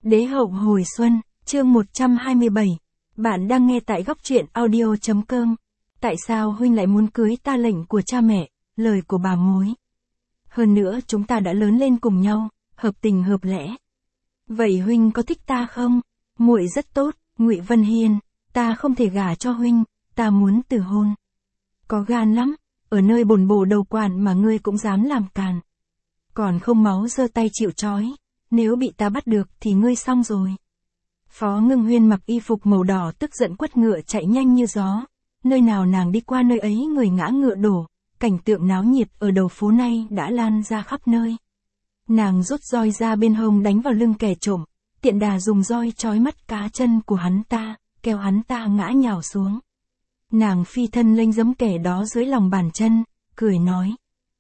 Đế hậu hồi xuân, chương 127. Bạn đang nghe tại góc truyện audio.com. Tại sao huynh lại muốn cưới ta? Lệnh của cha mẹ, lời của bà mối. Hơn nữa chúng ta đã lớn lên cùng nhau, hợp tình hợp lẽ. Vậy huynh có thích ta không? Muội rất tốt, Ngụy Vân Hiên, ta không thể gả cho huynh, ta muốn từ hôn. Có gan lắm, ở nơi bồn bổ đầu quản mà ngươi cũng dám làm càn. Còn không máu giơ tay chịu trói, nếu bị ta bắt được thì ngươi xong rồi. Phó Ngưng Huyên mặc y phục màu đỏ tức giận quất ngựa chạy nhanh như gió. Nơi nào nàng đi qua nơi ấy người ngã ngựa đổ, cảnh tượng náo nhiệt ở đầu phố nay đã lan ra khắp nơi. Nàng rút roi ra bên hông đánh vào lưng kẻ trộm, tiện đà dùng roi trói mắt cá chân của hắn ta, kéo hắn ta ngã nhào xuống. Nàng phi thân lênh giẫm kẻ đó dưới lòng bàn chân, cười nói: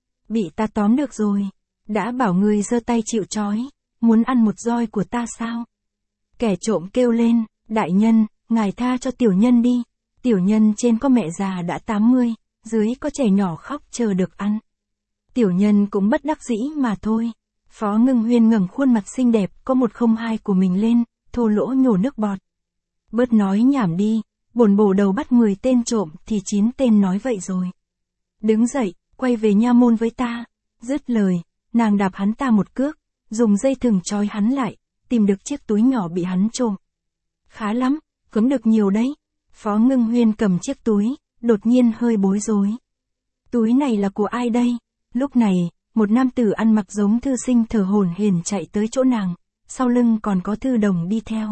bị ta tóm được rồi, đã bảo ngươi giơ tay chịu trói, muốn ăn một roi của ta sao? Kẻ trộm kêu lên: đại nhân, ngài tha cho tiểu nhân đi, tiểu nhân trên có mẹ già đã 80, dưới có trẻ nhỏ khóc chờ được ăn. Tiểu nhân cũng bất đắc dĩ mà thôi. Phó Ngưng Huyên ngẩng khuôn mặt xinh đẹp có 102 của mình lên, thô lỗ nhổ nước bọt. Bớt nói nhảm đi, bổn bổ đầu bắt 10 tên trộm thì 9 tên nói vậy rồi. Đứng dậy, quay về nha môn với ta. Dứt lời, nàng đạp hắn ta một cước, dùng dây thừng trói hắn lại, tìm được chiếc túi nhỏ bị hắn trộm. Khá lắm, cấm được nhiều đấy. Phó Ngưng Huyên cầm chiếc túi, đột nhiên hơi bối rối. Túi này là của ai đây? Lúc này, một nam tử ăn mặc giống thư sinh thở hổn hển chạy tới chỗ nàng, sau lưng còn có Thư Đồng đi theo.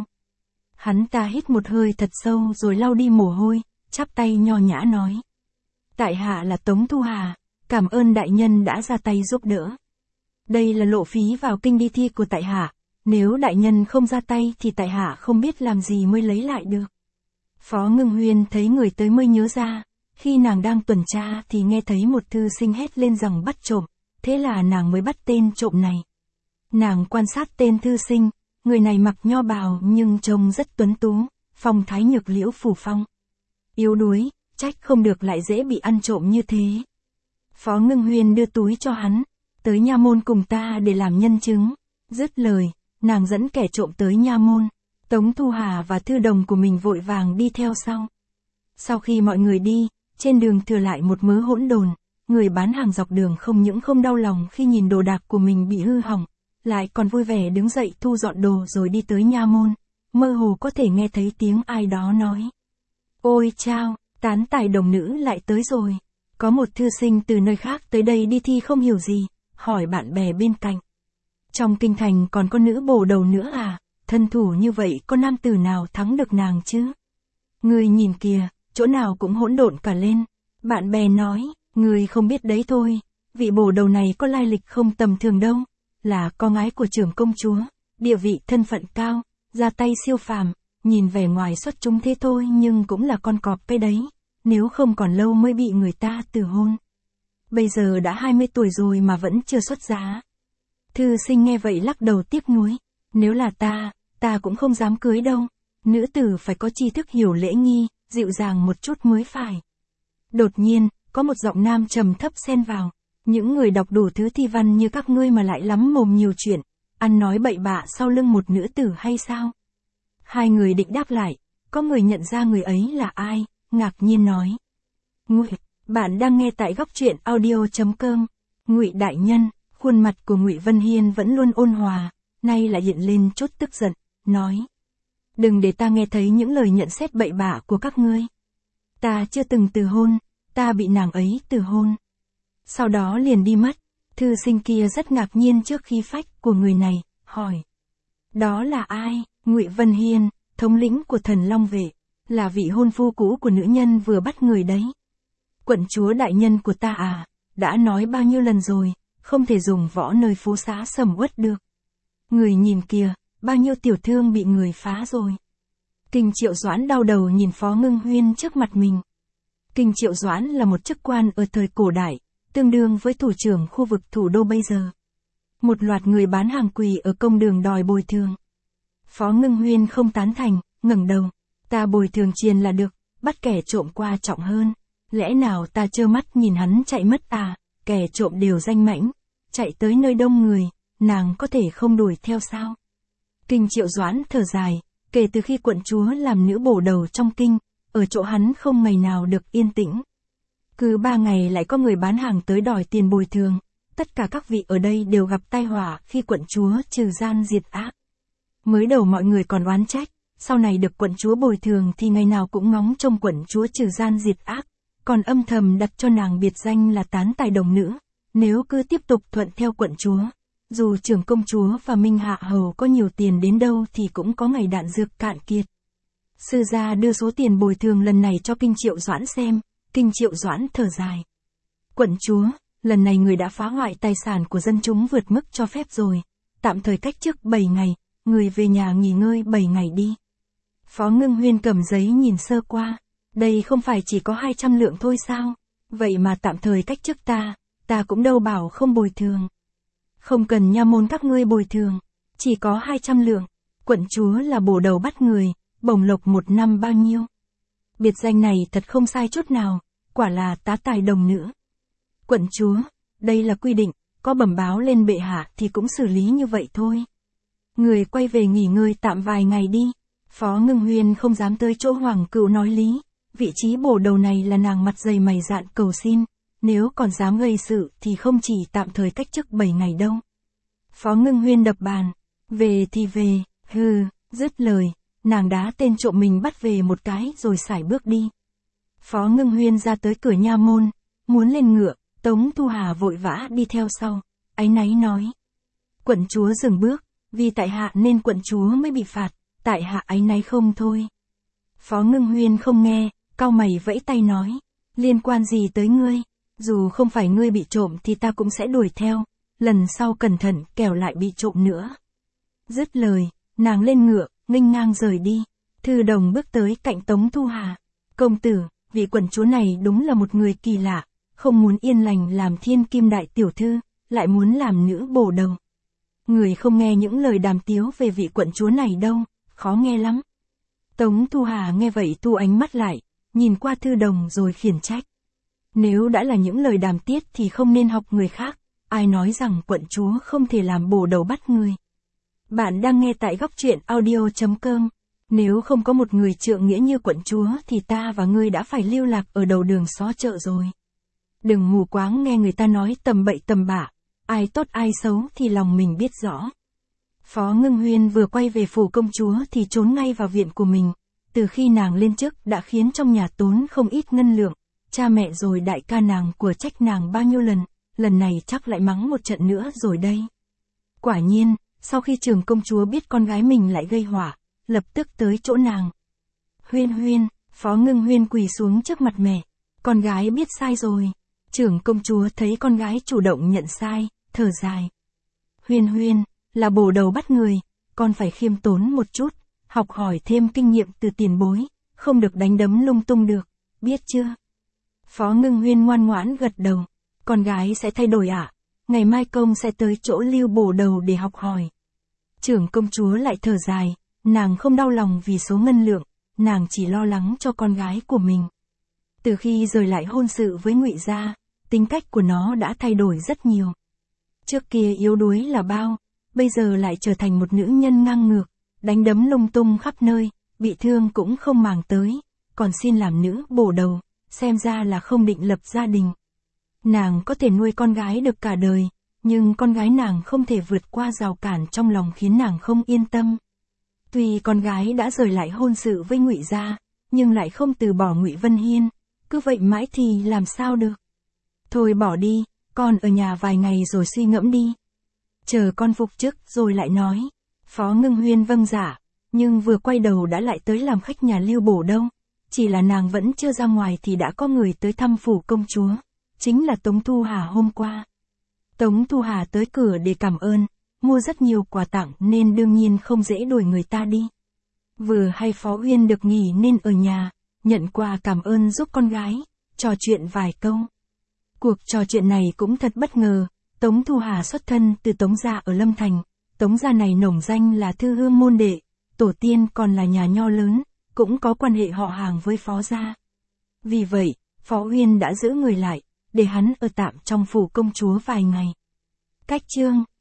Hắn ta hít một hơi thật sâu rồi lau đi mồ hôi, chắp tay nho nhã nói: tại hạ là Tống Thu Hà, cảm ơn đại nhân đã ra tay giúp đỡ. Đây là lộ phí vào kinh đi thi của tại hạ, nếu đại nhân không ra tay thì tại hạ không biết làm gì mới lấy lại được. Phó Ngưng Huyên thấy người tới mới nhớ ra, khi nàng đang tuần tra thì nghe thấy một thư sinh hét lên rằng bắt trộm, thế là nàng mới bắt tên trộm này. Nàng quan sát tên thư sinh, người này mặc nho bào nhưng trông rất tuấn tú, phong thái nhược liễu phủ phong. Yếu đuối, trách không được lại dễ bị ăn trộm như thế. Phó Ngưng Huyên đưa túi cho hắn, tới nha môn cùng ta để làm nhân chứng. Dứt lời, nàng dẫn kẻ trộm tới nha môn, Tống Thu Hà và Thư Đồng của mình vội vàng đi theo sau. Sau khi mọi người đi, trên đường thừa lại một mớ hỗn độn, người bán hàng dọc đường không những không đau lòng khi nhìn đồ đạc của mình bị hư hỏng, lại còn vui vẻ đứng dậy thu dọn đồ rồi đi tới nha môn, mơ hồ có thể nghe thấy tiếng ai đó nói: ôi chao, tán tài đồng nữ lại tới rồi. Có một thư sinh từ nơi khác tới đây đi thi không hiểu gì, hỏi bạn bè bên cạnh: trong kinh thành còn có nữ bổ đầu nữa à? Thân thủ như vậy có nam tử nào thắng được nàng chứ? Người nhìn kìa, chỗ nào cũng hỗn độn cả lên. Bạn bè nói: người không biết đấy thôi, vị bổ đầu này có lai lịch không tầm thường đâu, là con gái của trưởng công chúa, địa vị thân phận cao, ra tay siêu phàm, nhìn vẻ ngoài xuất chúng thế thôi nhưng cũng là con cọp cái đấy, nếu không còn lâu mới bị người ta từ hôn. Bây giờ đã 20 tuổi rồi mà vẫn chưa xuất giá. Thư sinh nghe vậy lắc đầu tiếc nuối: nếu là ta cũng không dám cưới đâu, nữ tử phải có tri thức hiểu lễ nghi, dịu dàng một chút mới phải. Đột nhiên, có một giọng nam trầm thấp xen vào: những người đọc đủ thứ thi văn như các ngươi mà lại lắm mồm nhiều chuyện, ăn nói bậy bạ sau lưng một nữ tử hay sao? Hai người định đáp lại, có người nhận ra người ấy là ai, ngạc nhiên nói: Ngụy, bạn đang nghe tại góc truyện audio.com. Ngụy đại nhân. Khuôn mặt của Ngụy Vân Hiên vẫn luôn ôn hòa, nay lại hiện lên chút tức giận, nói: đừng để ta nghe thấy những lời nhận xét bậy bạ của các ngươi. Ta chưa từng từ hôn, ta bị nàng ấy từ hôn. Sau đó liền đi mất. Thư sinh kia rất ngạc nhiên trước khí phách của người này, hỏi: đó là ai? Ngụy Vân Hiên, thống lĩnh của Thần Long Vệ, là vị hôn phu cũ của nữ nhân vừa bắt người đấy. Quận chúa đại nhân của ta à, đã nói bao nhiêu lần rồi, không thể dùng võ nơi phố xá sầm uất được. Người nhìn kìa, bao nhiêu tiểu thương bị người phá rồi. Kinh Triệu Doãn đau đầu nhìn Phó Ngưng Huyên trước mặt mình. Kinh Triệu Doãn là một chức quan ở thời cổ đại, tương đương với thủ trưởng khu vực thủ đô bây giờ. Một loạt người bán hàng quỳ ở công đường đòi bồi thường. Phó Ngưng Huyên không tán thành, ngẩng đầu: ta bồi thường tiền là được, bắt kẻ trộm qua trọng hơn. Lẽ nào ta trơ mắt nhìn hắn chạy mất à? Kẻ trộm đều danh mãnh, chạy tới nơi đông người, nàng có thể không đuổi theo sao? Kinh Triệu Doãn thở dài, kể từ khi quận chúa làm nữ bổ đầu trong kinh, ở chỗ hắn không ngày nào được yên tĩnh. Cứ 3 ngày lại có người bán hàng tới đòi tiền bồi thường, tất cả các vị ở đây đều gặp tai họa khi quận chúa trừ gian diệt ác. Mới đầu mọi người còn oán trách, sau này được quận chúa bồi thường thì ngày nào cũng ngóng trông quận chúa trừ gian diệt ác, còn âm thầm đặt cho nàng biệt danh là tán tài đồng nữ, nếu cứ tiếp tục thuận theo quận chúa. Dù trưởng công chúa và Minh Hạ Hầu có nhiều tiền đến đâu thì cũng có ngày đạn dược cạn kiệt. Sư gia đưa số tiền bồi thường lần này cho Kinh Triệu Doãn xem, Kinh Triệu Doãn thở dài. Quận chúa, lần này người đã phá hoại tài sản của dân chúng vượt mức cho phép rồi, tạm thời cách chức 7 ngày, người về nhà nghỉ ngơi 7 ngày đi. Phó Ngưng Huyên cầm giấy nhìn sơ qua, đây không phải chỉ có 200 lượng thôi sao, vậy mà tạm thời cách chức ta cũng đâu bảo không bồi thường. Không cần nha môn các ngươi bồi thường, chỉ có 200 lượng, quận chúa là bổ đầu bắt người, bổng lộc 1 năm bao nhiêu. Biệt danh này thật không sai chút nào, quả là tá tài đồng nữ. Quận chúa, đây là quy định, có bẩm báo lên bệ hạ thì cũng xử lý như vậy thôi. Người quay về nghỉ ngơi tạm vài ngày đi. Phó Ngưng Huyên không dám tới chỗ Hoàng Cựu nói lý, vị trí bổ đầu này là nàng mặt dày mày dạn cầu xin, nếu còn dám gây sự thì không chỉ tạm thời cách chức 7 ngày đâu. Phó Ngưng Huyên đập bàn, về thì về, dứt lời, nàng đá tên trộm mình bắt về một cái rồi sải bước đi. Phó Ngưng Huyên ra tới cửa nha môn, muốn lên ngựa, Tống Thu Hà vội vã đi theo sau, áy náy nói. Quận chúa dừng bước, vì tại hạ nên quận chúa mới bị phạt, tại hạ áy náy không thôi. Phó Ngưng Huyên không nghe, cau mày vẫy tay nói, liên quan gì tới ngươi, dù không phải ngươi bị trộm thì ta cũng sẽ đuổi theo, lần sau cẩn thận kẻo lại bị trộm nữa. Dứt lời, nàng lên ngựa, nghênh ngang rời đi. Thư Đồng bước tới cạnh Tống Thu Hà. Công tử, vị quận chúa này đúng là một người kỳ lạ, không muốn yên lành làm thiên kim đại tiểu thư, lại muốn làm nữ bổ đầu. Người không nghe những lời đàm tiếu về vị quận chúa này đâu, khó nghe lắm. Tống Thu Hà nghe vậy thu ánh mắt lại, nhìn qua Thư Đồng rồi khiển trách. Nếu đã là những lời đàm tiết thì không nên học người khác, ai nói rằng quận chúa không thể làm bổ đầu bắt người. Bạn đang nghe tại góc truyện audio.com. Nếu không có một người trượng nghĩa như quận chúa thì ta và ngươi đã phải lưu lạc ở đầu đường xó chợ rồi. Đừng mù quáng nghe người ta nói tầm bậy tầm bạ, ai tốt ai xấu thì lòng mình biết rõ. Phó Ngưng Huyên vừa quay về phủ công chúa thì trốn ngay vào viện của mình, từ khi nàng lên chức đã khiến trong nhà tốn không ít ngân lượng, cha mẹ rồi đại ca nàng của trách nàng bao nhiêu lần này chắc lại mắng một trận nữa rồi đây. Quả nhiên, sau khi trưởng công chúa biết con gái mình lại gây họa, lập tức tới chỗ nàng. Huyên, Phó Ngưng Huyên quỳ xuống trước mặt mẹ, con gái biết sai rồi. Trưởng công chúa thấy con gái chủ động nhận sai, thở dài. Huyên, là bổ đầu bắt người, con phải khiêm tốn một chút, học hỏi thêm kinh nghiệm từ tiền bối, không được đánh đấm lung tung được, biết chưa? Phó Ngưng Huyên ngoan ngoãn gật đầu, con gái sẽ thay đổi ạ, ngày mai công sẽ tới chỗ Lưu bổ đầu để học hỏi. Trưởng công chúa lại thở dài, nàng không đau lòng vì số ngân lượng, nàng chỉ lo lắng cho con gái của mình. Từ khi rời lại hôn sự với Ngụy gia, tính cách của nó đã thay đổi rất nhiều. Trước kia yếu đuối là bao, bây giờ lại trở thành một nữ nhân ngang ngược, đánh đấm lung tung khắp nơi, bị thương cũng không màng tới, còn xin làm nữ bổ đầu, xem ra là không định lập gia đình. Nàng có thể nuôi con gái được cả đời, nhưng con gái nàng không thể vượt qua rào cản trong lòng khiến nàng không yên tâm. Tuy con gái đã rời lại hôn sự với Ngụy gia, nhưng lại không từ bỏ Ngụy Vân Hiên, cứ vậy mãi thì làm sao được. Thôi bỏ đi, con ở nhà vài ngày rồi suy ngẫm đi. Chờ con phục chức rồi lại nói. Phó Ngưng Huyên vâng dạ, nhưng vừa quay đầu đã lại tới làm khách nhà Lưu bổ đâu. Chỉ là nàng vẫn chưa ra ngoài thì đã có người tới thăm phủ công chúa. Chính là Tống Thu Hà hôm qua. Tống Thu Hà tới cửa để cảm ơn, mua rất nhiều quà tặng nên đương nhiên không dễ đuổi người ta đi. Vừa hay Phó Uyên được nghỉ nên ở nhà, nhận quà cảm ơn giúp con gái, trò chuyện vài câu. Cuộc trò chuyện này cũng thật bất ngờ, Tống Thu Hà xuất thân từ Tống gia ở Lâm Thành, Tống gia này nổi danh là thư hương môn đệ, tổ tiên còn là nhà nho lớn, cũng có quan hệ họ hàng với Phó gia. Vì vậy, Phó Uyên đã giữ người lại, để hắn ở tạm trong phủ công chúa vài ngày. Cách chương